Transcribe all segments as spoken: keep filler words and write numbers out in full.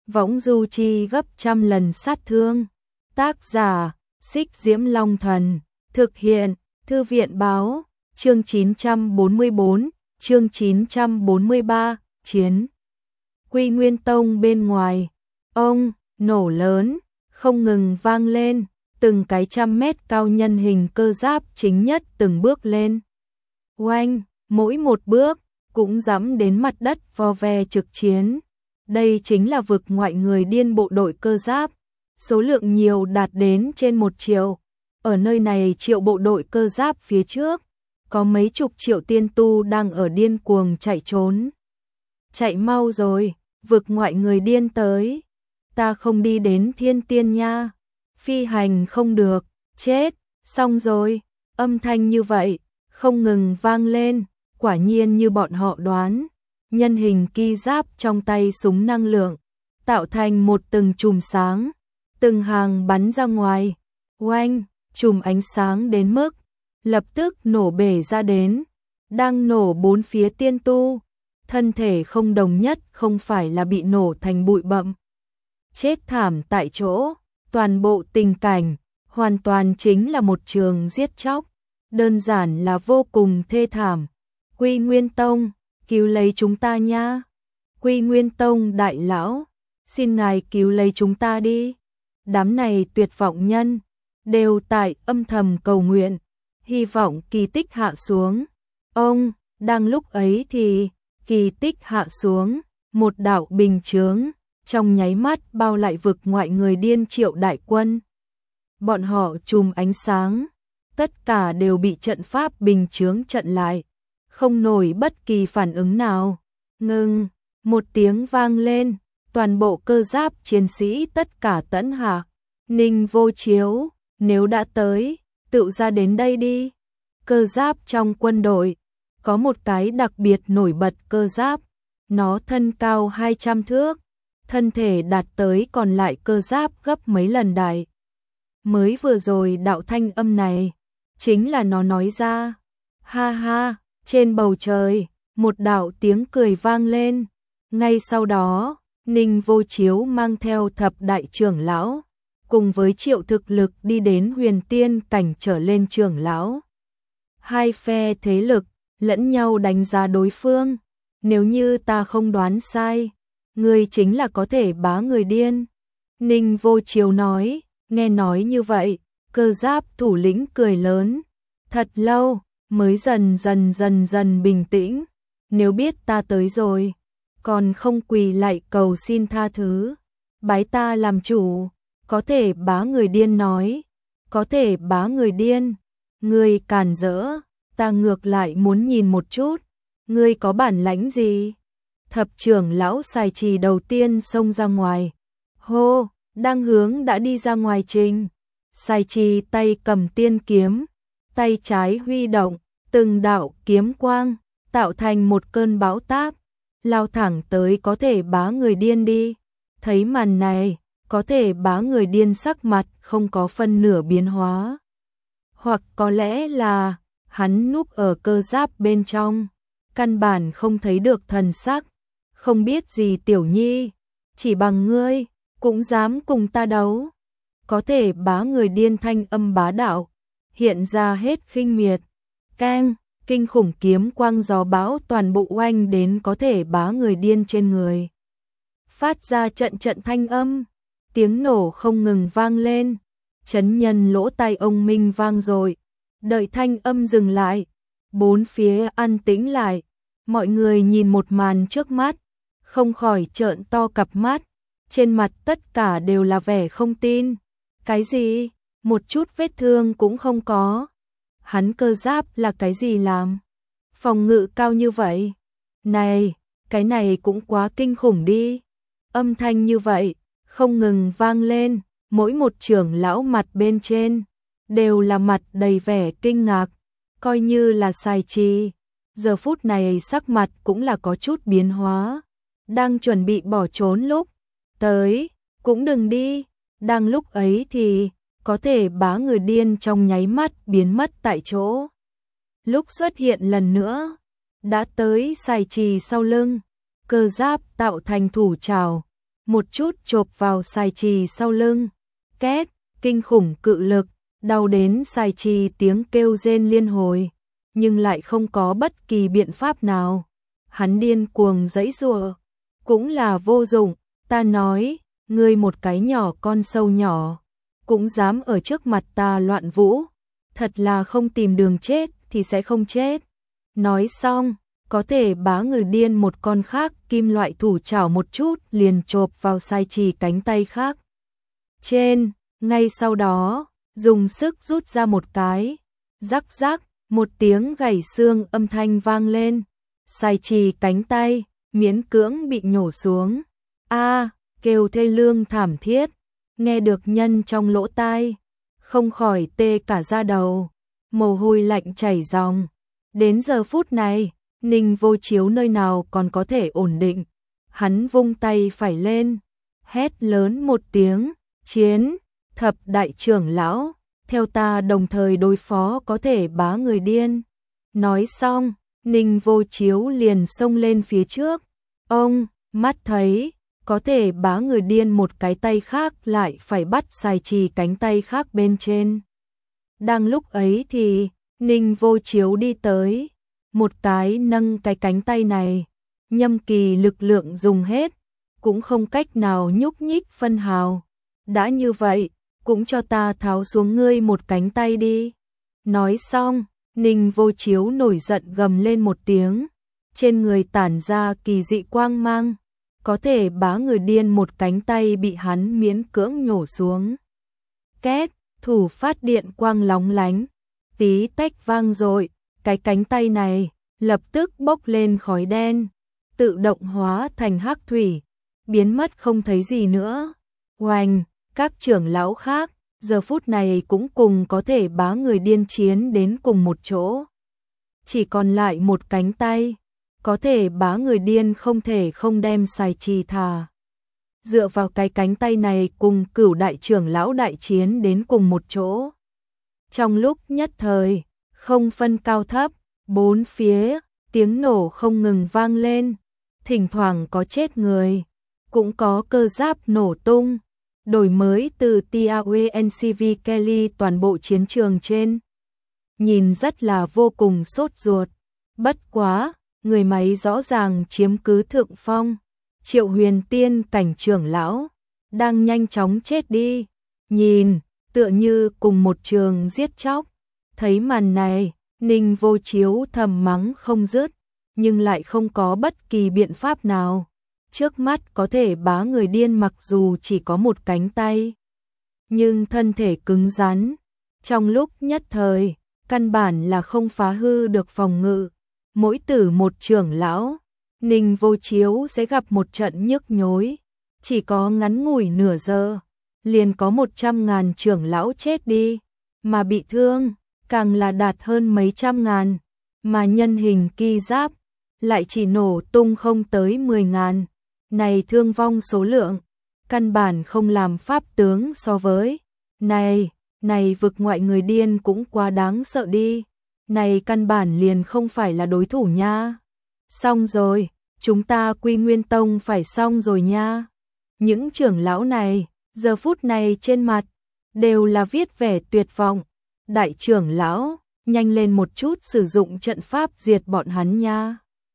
võng du chi gấp trăm lần sát thương. Tác giả, Xích Diễm Long Thần, thực hiện, Thư viện báo, chương chín trăm bốn mươi bốn, chương chín trăm bốn mươi ba, chiến. Quy Nguyên Tông bên ngoài, ông, nổ lớn, không ngừng vang lên, từng cái trăm mét cao nhân hình cơ giáp chính nhất từng bước lên. Oanh, mỗi một bước, cũng dẫm đến mặt đất vo ve trực chiến. Đây chính là vực ngoại người điên bộ đội cơ giáp, số lượng nhiều đạt đến trên một triệu. Ở nơi này triệu bộ đội cơ giáp phía trước, có mấy chục triệu tiên tu đang ở điên cuồng chạy trốn. Chạy mau rồi, vực ngoại người điên tới. Ta không đi đến thiên tiên nha. Phi hành không được, chết, xong rồi. Âm thanh như vậy, không ngừng vang lên, quả nhiên như bọn họ đoán. Nhân hình ki giáp trong tay súng năng lượng, tạo thành một từng chùm sáng, từng hàng bắn ra ngoài. Oanh, chùm ánh sáng đến mức lập tức nổ bể ra đến, đang nổ bốn phía tiên tu, thân thể không đồng nhất không phải là bị nổ thành bụi bặm, chết thảm tại chỗ. Toàn bộ tình cảnh hoàn toàn chính là một trường giết chóc, đơn giản là vô cùng thê thảm. Quy Nguyên Tông, cứu lấy chúng ta nha. Quy Nguyên Tông đại lão, xin ngài cứu lấy chúng ta đi. Đám này tuyệt vọng nhân đều tại âm thầm cầu nguyện, hy vọng kỳ tích hạ xuống. Ông, đang lúc ấy thì kỳ tích hạ xuống, một đạo bình chướng trong nháy mắt bao lại vực ngoại người điên triệu đại quân. Bọn họ chùm ánh sáng, tất cả đều bị trận pháp bình chướng chặn lại, không nổi bất kỳ phản ứng nào. Ngưng, một tiếng vang lên, toàn bộ cơ giáp chiến sĩ tất cả tẫn hạ. Ninh Vô Chiếu, nếu đã tới, tự ra đến đây đi. Cơ giáp trong quân đội, có một cái đặc biệt nổi bật cơ giáp, nó thân cao hai trăm thước, thân thể đạt tới còn lại cơ giáp gấp mấy lần đại. Mới vừa rồi đạo thanh âm này, chính là nó nói ra. Ha ha, trên bầu trời, một đạo tiếng cười vang lên. Ngay sau đó, Ninh Vô Chiếu mang theo thập đại trưởng lão, cùng với triệu thực lực đi đến huyền tiên cảnh trở lên trưởng lão. Hai phe thế lực, lẫn nhau đánh giá đối phương. Nếu như ta không đoán sai, ngươi chính là có thể bá người điên. Ninh Vô Chiếu nói, nghe nói như vậy, cơ giáp thủ lĩnh cười lớn. Thật lâu, mới dần dần dần dần bình tĩnh. Nếu biết ta tới rồi, còn không quỳ lạy cầu xin tha thứ, bái ta làm chủ. Có thể bá người điên nói, có thể bá người điên. Ngươi càn rỡ, ta ngược lại muốn nhìn một chút, ngươi có bản lãnh gì? Thập trưởng lão Sài Trì đầu tiên xông ra ngoài. Hô, đang hướng đã đi ra ngoài trình. Sài Trì tay cầm tiên kiếm, tay trái huy động, từng đạo kiếm quang, tạo thành một cơn bão táp, lao thẳng tới có thể bá người điên đi. Thấy màn này, có thể bá người điên sắc mặt không có phân nửa biến hóa. Hoặc có lẽ là hắn núp ở cơ giáp bên trong, căn bản không thấy được thần sắc. Không biết gì tiểu nhi, chỉ bằng ngươi, cũng dám cùng ta đấu. Có thể bá người điên thanh âm bá đạo, hiện ra hết khinh miệt. Keng, kinh khủng kiếm quang gió bão toàn bộ oanh đến có thể bá người điên trên người. Phát ra trận trận thanh âm, tiếng nổ không ngừng vang lên. Chấn nhân lỗ tai ông minh vang rồi. Đợi thanh âm dừng lại, bốn phía an tĩnh lại. Mọi người nhìn một màn trước mắt, không khỏi trợn to cặp mắt, trên mặt tất cả đều là vẻ không tin. Cái gì? Một chút vết thương cũng không có. Hắn cơ giáp là cái gì làm? Phòng ngự cao như vậy? Này, cái này cũng quá kinh khủng đi. Âm thanh như vậy, không ngừng vang lên, mỗi một trưởng lão mặt bên trên, đều là mặt đầy vẻ kinh ngạc, coi như là Sài Trì. Giờ phút này sắc mặt cũng là có chút biến hóa. Đang chuẩn bị bỏ trốn lúc tới, cũng đừng đi. Đang lúc ấy thì có thể bá người điên trong nháy mắt biến mất tại chỗ. Lúc xuất hiện lần nữa, đã tới Sài Trì sau lưng, cơ giáp tạo thành thủ trảo, một chút chộp vào xài trì sau lưng. Két, kinh khủng cự lực, đau đến xài trì tiếng kêu rên liên hồi, nhưng lại không có bất kỳ biện pháp nào. Hắn điên cuồng giãy giụa, cũng là vô dụng. Ta nói, ngươi một cái nhỏ con sâu nhỏ, cũng dám ở trước mặt ta loạn vũ, thật là không tìm đường chết thì sẽ không chết. Nói xong, có thể bá người điên một con khác kim loại thủ chảo một chút liền chộp vào sai trì cánh tay khác. Trên, ngay sau đó, dùng sức rút ra một cái, rắc rắc, một tiếng gãy xương âm thanh vang lên. Sai trì cánh tay, miễn cưỡng bị nhổ xuống. A, kêu thê lương thảm thiết, nghe được nhân trong lỗ tai, không khỏi tê cả da đầu, mồ hôi lạnh chảy ròng. Đến giờ phút này, Ninh Vô Chiếu nơi nào còn có thể ổn định, hắn vung tay phải lên, hét lớn một tiếng, chiến, thập đại trưởng lão, theo ta đồng thời đối phó có thể bá người điên. Nói xong, Ninh Vô Chiếu liền xông lên phía trước, ông, mắt thấy, có thể bá người điên một cái tay khác lại phải bắt xài trì cánh tay khác bên trên. Đang lúc ấy thì, Ninh Vô Chiếu đi tới, một cái nâng cái cánh tay này, Nhâm Kỳ lực lượng dùng hết, cũng không cách nào nhúc nhích phân hào. Đã như vậy, cũng cho ta tháo xuống ngươi một cánh tay đi. Nói xong, Ninh Vô Chiếu nổi giận gầm lên một tiếng, trên người tản ra kỳ dị quang mang, có thể bá người điên một cánh tay bị hắn miễn cưỡng nhổ xuống. Két, thủ phát điện quang lóng lánh, tí tách vang dội, cái cánh tay này lập tức bốc lên khói đen, tự động hóa thành hắc thủy, biến mất không thấy gì nữa. Oanh, các trưởng lão khác giờ phút này cũng cùng có thể bá người điên chiến đến cùng một chỗ. Chỉ còn lại một cánh tay, có thể bá người điên không thể không đem xài trì thà. Dựa vào cái cánh tay này cùng cửu đại trưởng lão đại chiến đến cùng một chỗ. Trong lúc nhất thời, không phân cao thấp, bốn phía, tiếng nổ không ngừng vang lên, thỉnh thoảng có chết người, cũng có cơ giáp nổ tung. Đổi mới từ TAWNCV Kelly toàn bộ chiến trường trên. Nhìn rất là vô cùng sốt ruột. Bất quá, người máy rõ ràng chiếm cứ thượng phong. Triệu Huyền Tiên cảnh trưởng lão, đang nhanh chóng chết đi. Nhìn, tựa như cùng một trường giết chóc. Thấy màn này, Ninh Vô Chiếu thầm mắng không dứt, nhưng lại không có bất kỳ biện pháp nào. Trước mắt có thể bá người điên mặc dù chỉ có một cánh tay, nhưng thân thể cứng rắn, trong lúc nhất thời, căn bản là không phá hư được phòng ngự. Mỗi tử một trưởng lão, Ninh Vô Chiếu sẽ gặp một trận nhức nhối, chỉ có ngắn ngủi nửa giờ, liền có một trăm ngàn trưởng lão chết đi, mà bị thương, càng là đạt hơn mấy trăm ngàn, mà nhân hình ki giáp, lại chỉ nổ tung không tới mười ngàn. Này thương vong số lượng, căn bản không làm pháp tướng so với. Này, này vực ngoại người điên cũng quá đáng sợ đi. Này căn bản liền không phải là đối thủ nha. Xong rồi, chúng ta Quy Nguyên Tông phải xong rồi nha. Những trưởng lão này, giờ phút này trên mặt, đều là viết vẻ tuyệt vọng. Đại trưởng lão, nhanh lên một chút sử dụng trận pháp diệt bọn hắn nha.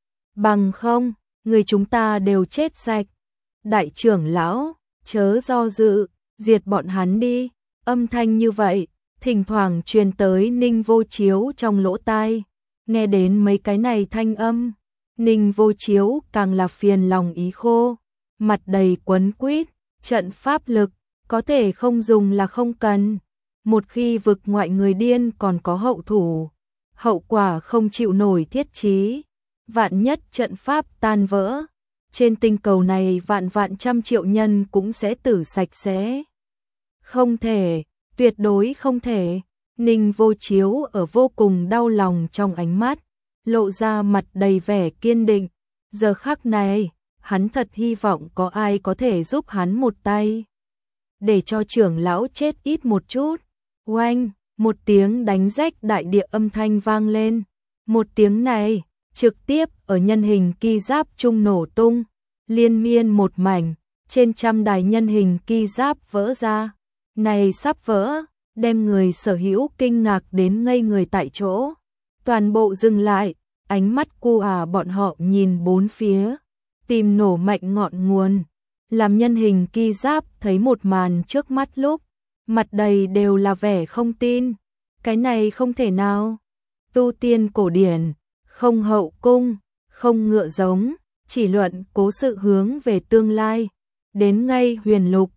Bằng không, người chúng ta đều chết sạch. Đại trưởng lão, chớ do dự, diệt bọn hắn đi. Âm thanh như vậy, thỉnh thoảng truyền tới Ninh Vô Chiếu trong lỗ tai. Nghe đến mấy cái này thanh âm, Ninh Vô Chiếu càng là phiền lòng ý khô, mặt đầy quấn quýt, trận pháp lực, có thể không dùng là không cần. Một khi vực ngoại người điên còn có hậu thủ, hậu quả không chịu nổi thiết chí. Vạn nhất trận pháp tan vỡ, trên tinh cầu này vạn vạn trăm triệu nhân cũng sẽ tử sạch sẽ. Không thể, tuyệt đối không thể. Ninh Vô Chiếu ở vô cùng đau lòng trong ánh mắt, lộ ra mặt đầy vẻ kiên định. Giờ khắc này, hắn thật hy vọng có ai có thể giúp hắn một tay, để cho trưởng lão chết ít một chút. Oanh, một tiếng đánh rách đại địa âm thanh vang lên. Một tiếng này trực tiếp ở nhân hình ki giáp trung nổ tung, liên miên một mảnh, trên trăm đài nhân hình ki giáp vỡ ra. Này sắp vỡ, đem người sở hữu kinh ngạc đến ngây người tại chỗ. Toàn bộ dừng lại, ánh mắt cu à bọn họ nhìn bốn phía, tìm nổ mạnh ngọn nguồn. Làm nhân hình ki giáp thấy một màn trước mắt lúc, mặt đầy đều là vẻ không tin. Cái này không thể nào. Tu tiên cổ điển, không hậu cung, không ngựa giống, chỉ luận cố sự hướng về tương lai. Đến ngay huyền lục,